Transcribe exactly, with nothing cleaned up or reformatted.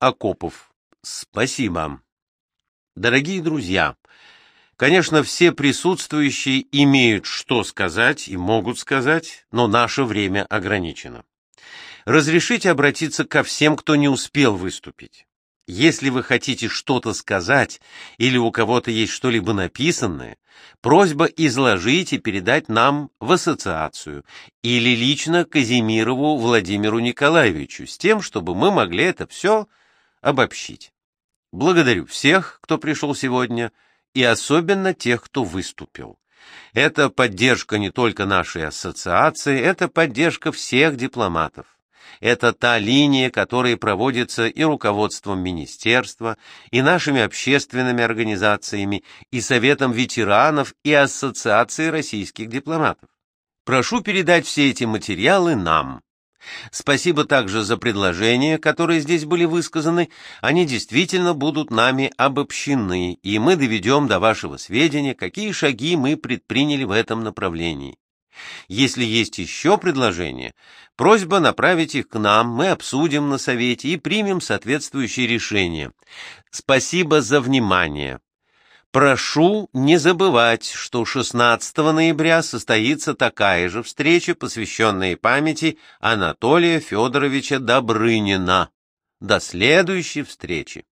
окопов. Спасибо. Дорогие друзья, конечно, все присутствующие имеют что сказать и могут сказать, но наше время ограничено. Разрешите обратиться ко всем, кто не успел выступить. Если вы хотите что-то сказать или у кого-то есть что-либо написанное, просьба изложить и передать нам в ассоциацию или лично Казимирову Владимиру Николаевичу с тем, чтобы мы могли это все обобщить. Благодарю всех, кто пришел сегодня, и особенно тех, кто выступил. Это поддержка не только нашей ассоциации, это поддержка всех дипломатов. Это та линия, которая проводится и руководством министерства, и нашими общественными организациями, и Советом ветеранов, и Ассоциацией российских дипломатов. Прошу передать все эти материалы нам. Спасибо также за предложения, которые здесь были высказаны. Они действительно будут нами обобщены, и мы доведем до вашего сведения, какие шаги мы предприняли в этом направлении. Если есть еще предложения, просьба направить их к нам, мы обсудим на совете и примем соответствующие решения. Спасибо за внимание. Прошу не забывать, что шестнадцатого ноября состоится такая же встреча, посвященная памяти Анатолия Федоровича Добрынина. До следующей встречи.